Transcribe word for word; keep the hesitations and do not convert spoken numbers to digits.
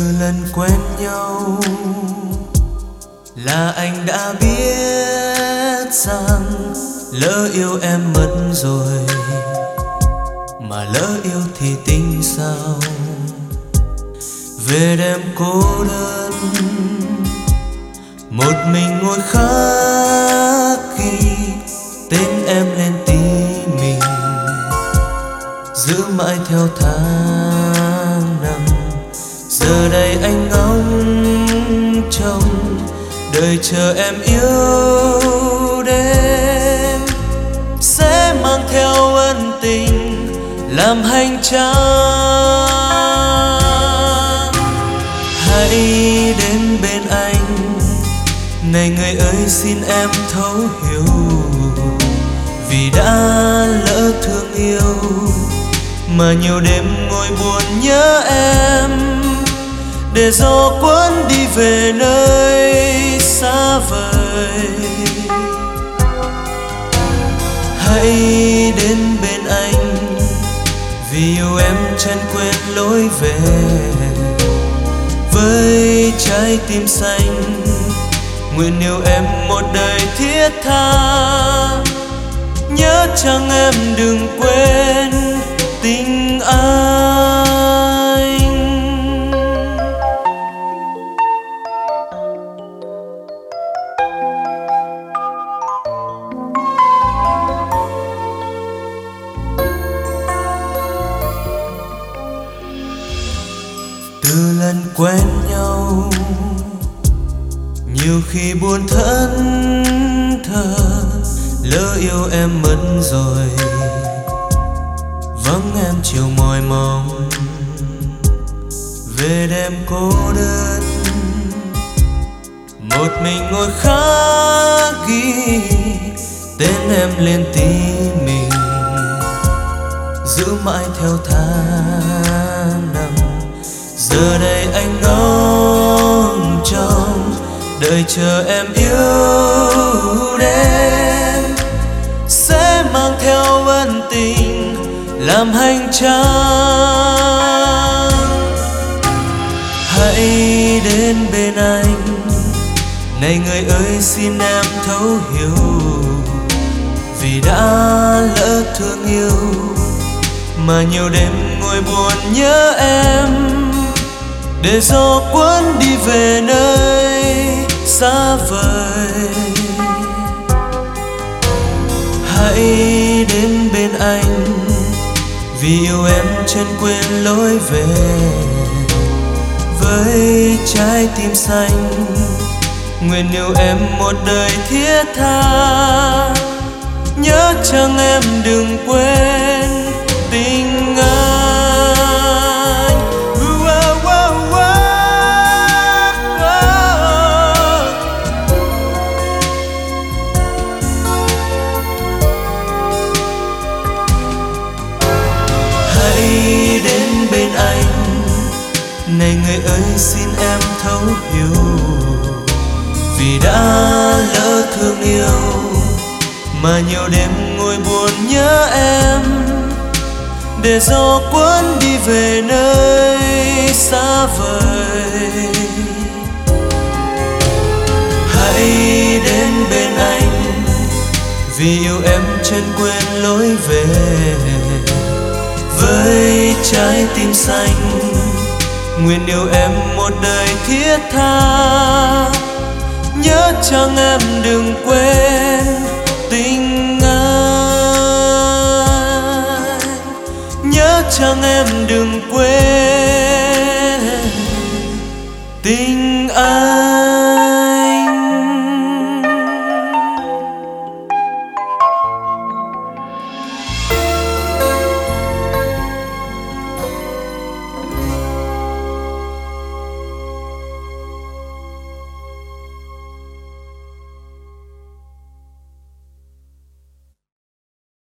lần quen nhau là anh đã biết rằng lỡ yêu em mất rồi, mà lỡ yêu thì tính sao. Về đêm cô đơn một mình ngồi khắc ghi tên em lên tim mình, giữ mãi theo tháng năm. Giờ đây anh ngóng trông đợi chờ em yêu đến, sẽ mang theo ân tình làm hành trang. Hãy đến bên anh, này người ơi xin em thấu hiểu, vì đã lỡ thương yêu mà nhiều đêm ngồi buồn nhớ em, để gió cuốn đi về nơi xa vời. Hãy đến bên anh, vì yêu em chẳng quên lối về, với trái tim xanh nguyện yêu em một đời thiết tha. Nhớ chăng em đừng quên tình anh. Từ lần quen nhau nhiều khi buồn thẫn thờ, lỡ yêu em mất rồi, vắng em chiều mỏi mong. Về đêm cô đơn một mình ngồi khắc ghi tên em lên tim mình, giữ mãi theo tháng năm. Giờ đây anh ngóng trông đợi chờ em yêu đến, sẽ mang theo ân tình làm hành trang. Hãy đến bên anh, này người ơi xin em thấu hiểu, vì đã lỡ thương yêu mà nhiều đêm ngồi buồn nhớ em, để gió cuốn đi về nơi xa vời. Hãy đến bên anh, vì yêu em chẳng quên lối về, với trái tim xanh nguyện yêu em một đời thiết tha. Nhớ chăng em đừng quên tình anh. Này người ơi xin em thấu hiểu, vì đã lỡ thương yêu mà nhiều đêm ngồi buồn nhớ em, để gió cuốn đi về nơi xa vời. Hãy đến bên anh, vì yêu em chẳng quên lối về, với trái tim xanh nguyện yêu em một đời thiết tha. Nhớ chăng em đừng quên tình anh, nhớ chăng em đừng quên tình anh.